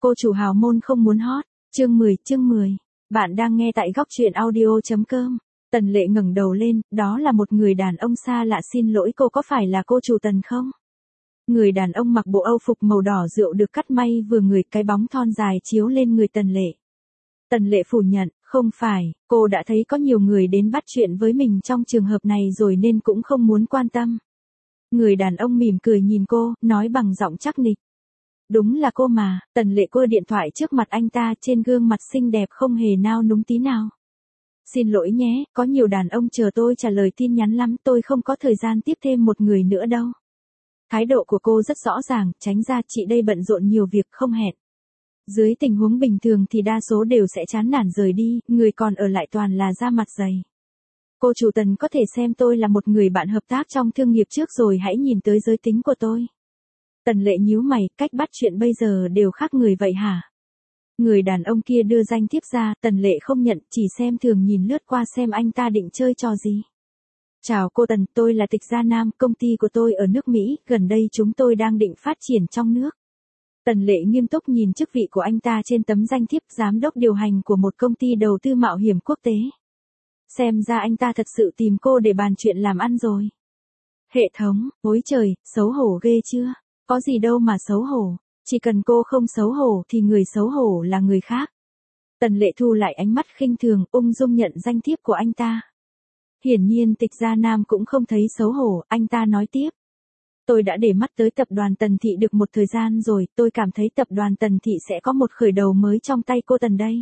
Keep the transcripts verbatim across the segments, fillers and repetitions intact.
Cô chủ hào môn không muốn hot. Chương mười, chương mười. Bạn đang nghe tại góc truyện audio.com. Tần Lệ ngẩng đầu lên, đó là một người đàn ông xa lạ. Xin lỗi cô có phải là cô chủ Tần không? Người đàn ông mặc bộ âu phục màu đỏ rượu được cắt may vừa người, cái bóng thon dài chiếu lên người Tần Lệ. Tần Lệ phủ nhận, không phải, cô đã thấy có nhiều người đến bắt chuyện với mình trong trường hợp này rồi nên cũng không muốn quan tâm. Người đàn ông mỉm cười nhìn cô, nói bằng giọng chắc nịch. Đúng là cô mà. Tần Lệ quơ điện thoại trước mặt anh ta, trên gương mặt xinh đẹp không hề nao núng tí nào. Xin lỗi nhé, có nhiều đàn ông chờ tôi trả lời tin nhắn lắm, tôi không có thời gian tiếp thêm một người nữa đâu. Thái độ của cô rất rõ ràng, tránh ra, chị đây bận rộn nhiều việc không hẹn. Dưới tình huống bình thường thì đa số đều sẽ chán nản rời đi, người còn ở lại toàn là da mặt dày. Cô chủ Tần có thể xem tôi là một người bạn hợp tác trong thương nghiệp trước rồi hãy nhìn tới giới tính của tôi. Tần Lệ nhíu mày, cách bắt chuyện bây giờ đều khác người vậy hả? Người đàn ông kia đưa danh thiếp ra, Tần Lệ không nhận, chỉ xem thường nhìn lướt qua xem anh ta định chơi trò gì. Chào cô Tần, tôi là Tịch Gia Nam, công ty của tôi ở nước Mỹ, gần đây chúng tôi đang định phát triển trong nước. Tần Lệ nghiêm túc nhìn chức vị của anh ta trên tấm danh thiếp, giám đốc điều hành của một công ty đầu tư mạo hiểm quốc tế. Xem ra anh ta thật sự tìm cô để bàn chuyện làm ăn rồi. Hệ thống, ôi trời, xấu hổ ghê chưa? Có gì đâu mà xấu hổ, chỉ cần cô không xấu hổ thì người xấu hổ là người khác. Tần Lệ thu lại ánh mắt khinh thường, ung dung nhận danh thiếp của anh ta. Hiển nhiên Tịch Gia Nam cũng không thấy xấu hổ, anh ta nói tiếp. Tôi đã để mắt tới tập đoàn Tần Thị được một thời gian rồi, tôi cảm thấy tập đoàn Tần Thị sẽ có một khởi đầu mới trong tay cô Tần đây.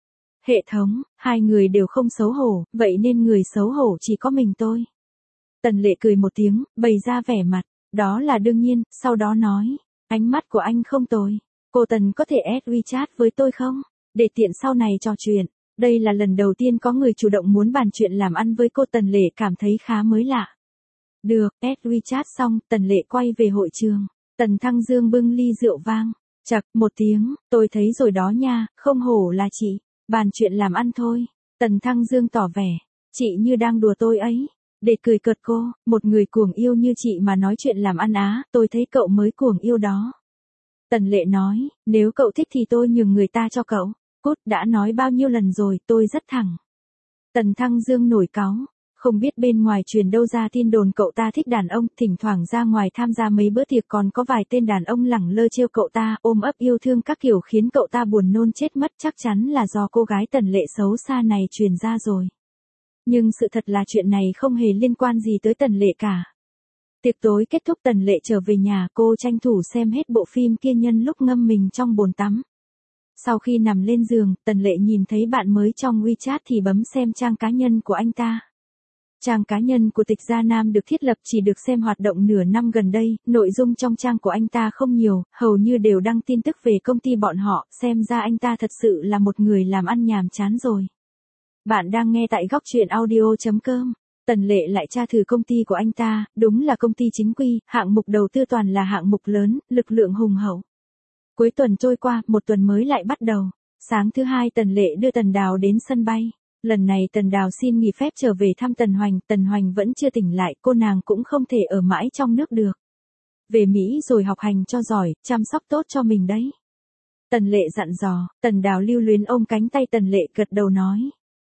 Hệ thống, hai người đều không xấu hổ, vậy nên người xấu hổ chỉ có mình tôi. Tần Lệ cười một tiếng, bày ra vẻ mặt, đó là đương nhiên, sau đó nói, ánh mắt của anh không tồi. Cô Tần có thể add WeChat với tôi không? Để tiện sau này trò chuyện. Đây là lần đầu tiên có người chủ động muốn bàn chuyện làm ăn với cô. Tần Lệ cảm thấy khá mới lạ. Được, add WeChat xong, Tần Lệ quay về hội trường. Tần Thăng Dương bưng ly rượu vang. Chậc, một tiếng, tôi thấy rồi đó nha, không hổ là chị. Bàn chuyện làm ăn thôi. Tần Thăng Dương tỏ vẻ, chị như đang đùa tôi ấy. Để cười cợt cô, một người cuồng yêu như chị mà nói chuyện làm ăn á, tôi thấy cậu mới cuồng yêu đó. Tần Lệ nói, nếu cậu thích thì tôi nhường người ta cho cậu. Cút, đã nói bao nhiêu lần rồi, tôi rất thẳng. Tần Thăng Dương nổi cáu, không biết bên ngoài truyền đâu ra tin đồn cậu ta thích đàn ông, thỉnh thoảng ra ngoài tham gia mấy bữa tiệc còn có vài tên đàn ông lẳng lơ trêu cậu ta, ôm ấp yêu thương các kiểu khiến cậu ta buồn nôn chết mất, chắc chắn là do cô gái Tần Lệ xấu xa này truyền ra rồi. Nhưng sự thật là chuyện này không hề liên quan gì tới Tần Lệ cả. Tiệc tối kết thúc, Tần Lệ trở về nhà, cô tranh thủ xem hết bộ phim kia nhân lúc ngâm mình trong bồn tắm. Sau khi nằm lên giường, Tần Lệ nhìn thấy bạn mới trong WeChat thì bấm xem trang cá nhân của anh ta. Trang cá nhân của Tịch Gia Nam được thiết lập chỉ được xem hoạt động nửa năm gần đây, nội dung trong trang của anh ta không nhiều, hầu như đều đăng tin tức về công ty bọn họ, xem ra anh ta thật sự là một người làm ăn nhàm chán rồi. Bạn đang nghe tại góc truyện audio.com. Tần Lệ lại tra thử công ty của anh ta, đúng là công ty chính quy, hạng mục đầu tư toàn là hạng mục lớn, lực lượng hùng hậu. Cuối tuần trôi qua, một tuần mới lại bắt đầu. Sáng thứ hai Tần Lệ đưa Tần Đào đến sân bay. Lần này Tần Đào xin nghỉ phép trở về thăm Tần Hoành, Tần Hoành vẫn chưa tỉnh lại, cô nàng cũng không thể ở mãi trong nước được. Về Mỹ rồi học hành cho giỏi, chăm sóc tốt cho mình đấy. Tần Lệ dặn dò, Tần Đào lưu luyến ôm cánh tay Tần Lệ gật đầu nói.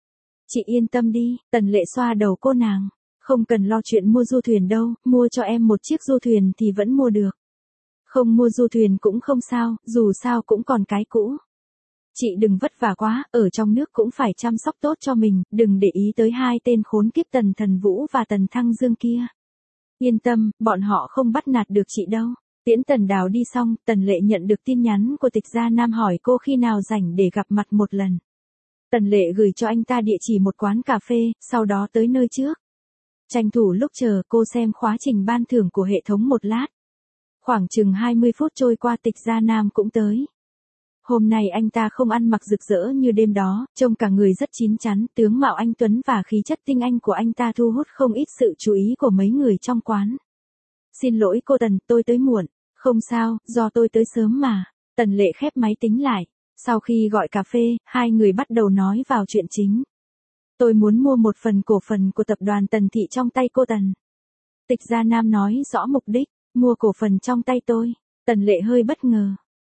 Chị yên tâm đi, Tần Lệ xoa đầu cô nàng, không cần lo chuyện mua du thuyền đâu, mua cho em một chiếc du thuyền thì vẫn mua được. Không mua du thuyền cũng không sao, dù sao cũng còn cái cũ. Chị đừng vất vả quá, ở trong nước cũng phải chăm sóc tốt cho mình, đừng để ý tới hai tên khốn kiếp Tần Thần Vũ và Tần Thăng Dương kia. Yên tâm, bọn họ không bắt nạt được chị đâu. Tiễn Tần Đào đi xong, Tần Lệ nhận được tin nhắn của Tịch Gia Nam hỏi cô khi nào rảnh để gặp mặt một lần. Tần Lệ gửi cho anh ta địa chỉ một quán cà phê, sau đó tới nơi trước. Tranh thủ lúc chờ, cô xem khóa trình ban thưởng của hệ thống một lát. Khoảng chừng hai mươi phút trôi qua, Tịch Gia Nam cũng tới. Hôm nay anh ta không ăn mặc rực rỡ như đêm đó, trông cả người rất chín chắn, tướng mạo anh tuấn và khí chất tinh anh của anh ta thu hút không ít sự chú ý của mấy người trong quán. Xin lỗi cô Tần, tôi tới muộn. Không sao, do tôi tới sớm mà. Tần Lệ khép máy tính lại. Sau khi gọi cà phê, hai người bắt đầu nói vào chuyện chính. Tôi muốn mua một phần cổ phần của tập đoàn Tần Thị trong tay cô Tần. Tịch Gia Nam nói rõ mục đích, mua cổ phần trong tay tôi. Tần Lệ hơi bất ngờ.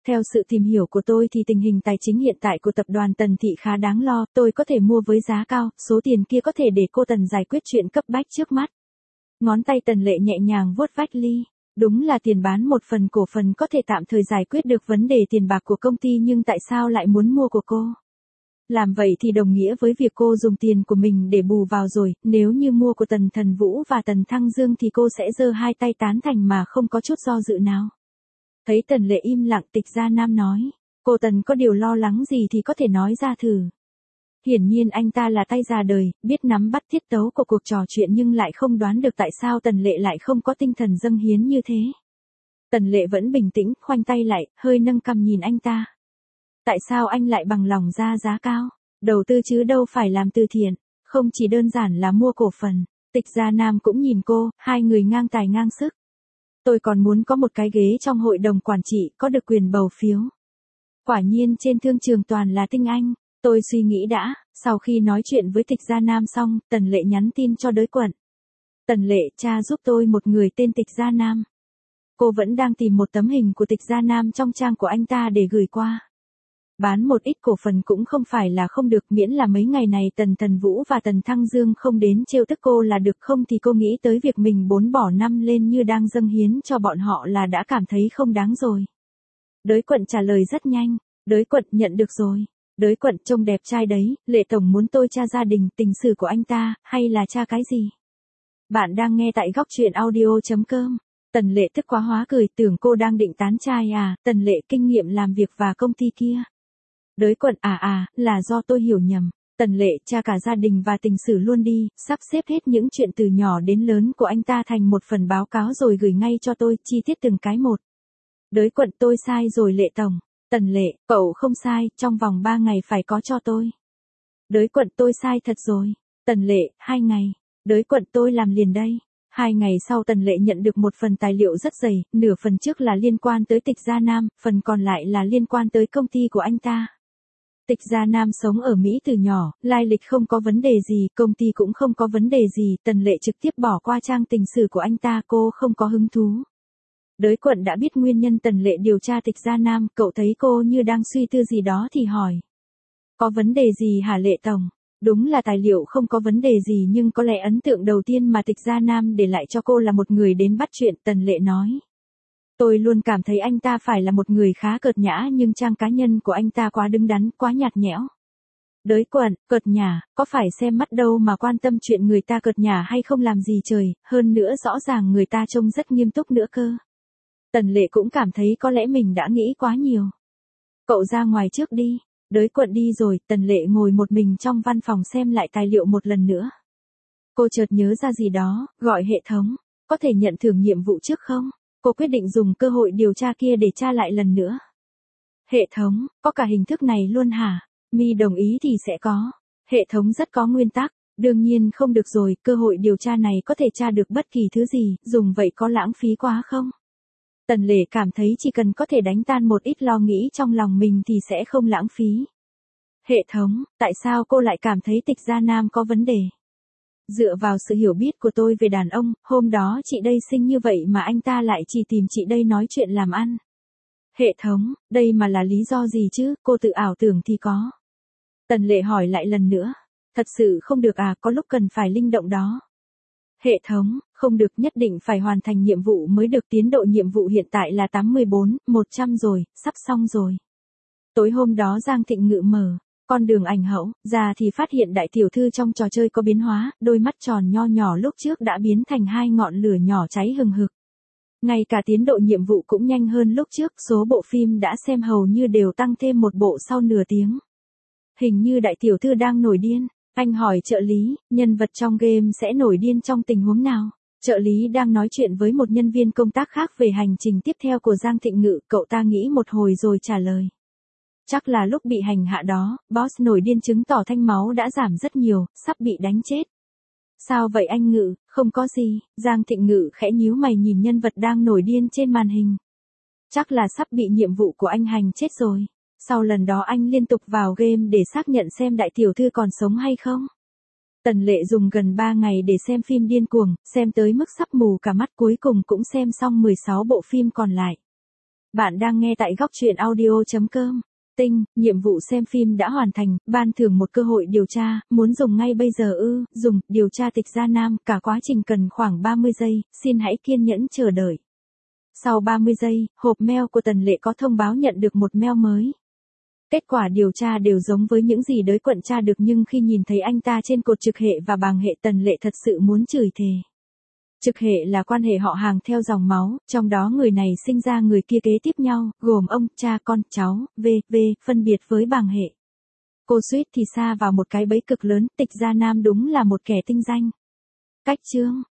Theo sự tìm hiểu của tôi thì tình hình tài chính hiện tại của tập đoàn Tần Thị khá đáng lo, tôi có thể mua với giá cao, số tiền kia có thể để cô Tần giải quyết chuyện cấp bách trước mắt. Ngón tay Tần Lệ nhẹ nhàng vuốt vách ly. Đúng là tiền bán một phần cổ phần có thể tạm thời giải quyết được vấn đề tiền bạc của công ty, nhưng tại sao lại muốn mua của cô? Làm vậy thì đồng nghĩa với việc cô dùng tiền của mình để bù vào rồi, nếu như mua của Tần Thần Vũ và Tần Thăng Dương thì cô sẽ giơ hai tay tán thành mà không có chút do dự nào. Thấy Tần Lệ im lặng, Tịch Gia Nam nói, cô Tần có điều lo lắng gì thì có thể nói ra thử. Hiển nhiên anh ta là tay già đời, biết nắm bắt tiết tấu của cuộc trò chuyện nhưng lại không đoán được tại sao Tần Lệ lại không có tinh thần dâng hiến như thế. Tần Lệ vẫn bình tĩnh, khoanh tay lại, hơi nâng cằm nhìn anh ta. Tại sao anh lại bằng lòng ra giá cao? Đầu tư chứ đâu phải làm từ thiện, không chỉ đơn giản là mua cổ phần. Tịch Gia Nam cũng nhìn cô, hai người ngang tài ngang sức. Tôi còn muốn có một cái ghế trong hội đồng quản trị, có được quyền bầu phiếu. Quả nhiên trên thương trường toàn là tinh anh. Tôi suy nghĩ đã, sau khi nói chuyện với Tịch Gia Nam xong, Tần Lệ nhắn tin cho Đới Quận. Tần Lệ, cha giúp tôi một người tên Tịch Gia Nam. Cô vẫn đang tìm một tấm hình của Tịch Gia Nam trong trang của anh ta để gửi qua. Bán một ít cổ phần cũng không phải là không được, miễn là mấy ngày này Tần Thần Vũ và Tần Thăng Dương không đến trêu tức cô là được, không thì cô nghĩ tới việc mình bốn bỏ năm lên như đang dâng hiến cho bọn họ là đã cảm thấy không đáng rồi. Đới Quận trả lời rất nhanh, Đới Quận nhận được rồi. Đới Quận trông đẹp trai đấy, Lệ Tổng muốn tôi tra gia đình, tình sử của anh ta, hay là tra cái gì? Bạn đang nghe tại góc truyện audio chấm com. Tần Lệ tức quá hóa cười, tưởng cô đang định tán trai à, Tần Lệ kinh nghiệm làm việc và công ty kia. Đới Quận à à, là do tôi hiểu nhầm. Tần Lệ tra cả gia đình và tình sử luôn đi, sắp xếp hết những chuyện từ nhỏ đến lớn của anh ta thành một phần báo cáo rồi gửi ngay cho tôi, chi tiết từng cái một. Đới Quận tôi sai rồi Lệ Tổng. Tần Lệ, cậu không sai, trong vòng ba ngày phải có cho tôi. Đới Quận tôi sai thật rồi. Tần Lệ, hai ngày. Đới Quận tôi làm liền đây. Hai ngày sau Tần Lệ nhận được một phần tài liệu rất dày, nửa phần trước là liên quan tới Tịch Gia Nam, phần còn lại là liên quan tới công ty của anh ta. Tịch Gia Nam sống ở Mỹ từ nhỏ, lai lịch không có vấn đề gì, công ty cũng không có vấn đề gì, Tần Lệ trực tiếp bỏ qua trang tình sử của anh ta, cô không có hứng thú. Đới Quận đã biết nguyên nhân Tần Lệ điều tra Tịch Gia Nam, cậu thấy cô như đang suy tư gì đó thì hỏi. Có vấn đề gì hả Lệ Tổng? Đúng là tài liệu không có vấn đề gì, nhưng có lẽ ấn tượng đầu tiên mà Tịch Gia Nam để lại cho cô là một người đến bắt chuyện, Tần Lệ nói. Tôi luôn cảm thấy anh ta phải là một người khá cợt nhã, nhưng trang cá nhân của anh ta quá đứng đắn, quá nhạt nhẽo. Đới Quận, cợt nhả, có phải xem mắt đâu mà quan tâm chuyện người ta cợt nhả hay không làm gì trời, hơn nữa rõ ràng người ta trông rất nghiêm túc nữa cơ. Tần Lệ cũng cảm thấy có lẽ mình đã nghĩ quá nhiều. Cậu ra ngoài trước đi. Đới Quận đi rồi, Tần Lệ ngồi một mình trong văn phòng xem lại tài liệu một lần nữa. Cô chợt nhớ ra gì đó, gọi hệ thống, có thể nhận thưởng nhiệm vụ trước không? Cô quyết định dùng cơ hội điều tra kia để tra lại lần nữa. Hệ thống, có cả hình thức này luôn hả? Mi đồng ý thì sẽ có. Hệ thống rất có nguyên tắc, đương nhiên không được rồi, cơ hội điều tra này có thể tra được bất kỳ thứ gì, dùng vậy có lãng phí quá không? Tần Lệ cảm thấy chỉ cần có thể đánh tan một ít lo nghĩ trong lòng mình thì sẽ không lãng phí. Hệ thống, tại sao cô lại cảm thấy Tịch Gia Nam có vấn đề? Dựa vào sự hiểu biết của tôi về đàn ông, hôm đó chị đây xinh như vậy mà anh ta lại chỉ tìm chị đây nói chuyện làm ăn. Hệ thống, đây mà là lý do gì chứ, cô tự ảo tưởng thì có. Tần Lệ hỏi lại lần nữa. Thật sự không được à, có lúc cần phải linh động đó. Hệ thống, không được, nhất định phải hoàn thành nhiệm vụ mới được, tiến độ nhiệm vụ hiện tại là tám mươi bốn, một trăm rồi, sắp xong rồi. Tối hôm đó Giang Thịnh Ngự mở con đường ảnh hậu, ra thì phát hiện đại tiểu thư trong trò chơi có biến hóa, đôi mắt tròn nho nhỏ lúc trước đã biến thành hai ngọn lửa nhỏ cháy hừng hực. Ngay cả tiến độ nhiệm vụ cũng nhanh hơn lúc trước, số bộ phim đã xem hầu như đều tăng thêm một bộ sau nửa tiếng. Hình như đại tiểu thư đang nổi điên. Anh hỏi trợ lý, nhân vật trong game sẽ nổi điên trong tình huống nào? Trợ lý đang nói chuyện với một nhân viên công tác khác về hành trình tiếp theo của Giang Thịnh Ngự, cậu ta nghĩ một hồi rồi trả lời. Chắc là lúc bị hành hạ đó, boss nổi điên chứng tỏ thanh máu đã giảm rất nhiều, sắp bị đánh chết. Sao vậy anh Ngự, không có gì, Giang Thịnh Ngự khẽ nhíu mày nhìn nhân vật đang nổi điên trên màn hình. Chắc là sắp bị nhiệm vụ của anh hành chết rồi. Sau lần đó anh liên tục vào game để xác nhận xem đại tiểu thư còn sống hay không. Tần Lệ dùng gần ba ngày để xem phim điên cuồng, xem tới mức sắp mù cả mắt, cuối cùng cũng xem xong mười sáu bộ phim còn lại. Bạn đang nghe tại góc truyện audio chấm com. Tinh, nhiệm vụ xem phim đã hoàn thành, ban thưởng một cơ hội điều tra, muốn dùng ngay bây giờ ư, dùng, điều tra Tịch Gia Nam, cả quá trình cần khoảng ba mươi giây, xin hãy kiên nhẫn chờ đợi. Sau ba mươi giây, hộp mail của Tần Lệ có thông báo nhận được một mail mới. Kết quả điều tra đều giống với những gì đới quận tra được, nhưng khi nhìn thấy anh ta trên cột trực hệ và bảng hệ, Tần Lệ thật sự muốn chửi thề. Trực hệ là quan hệ họ hàng theo dòng máu, trong đó người này sinh ra người kia kế tiếp nhau, gồm ông, cha, con, cháu, v, v, phân biệt với bảng hệ. Cô suýt thì sa vào một cái bẫy cực lớn, Tịch Gia Nam đúng là một kẻ tinh danh. Cách chương,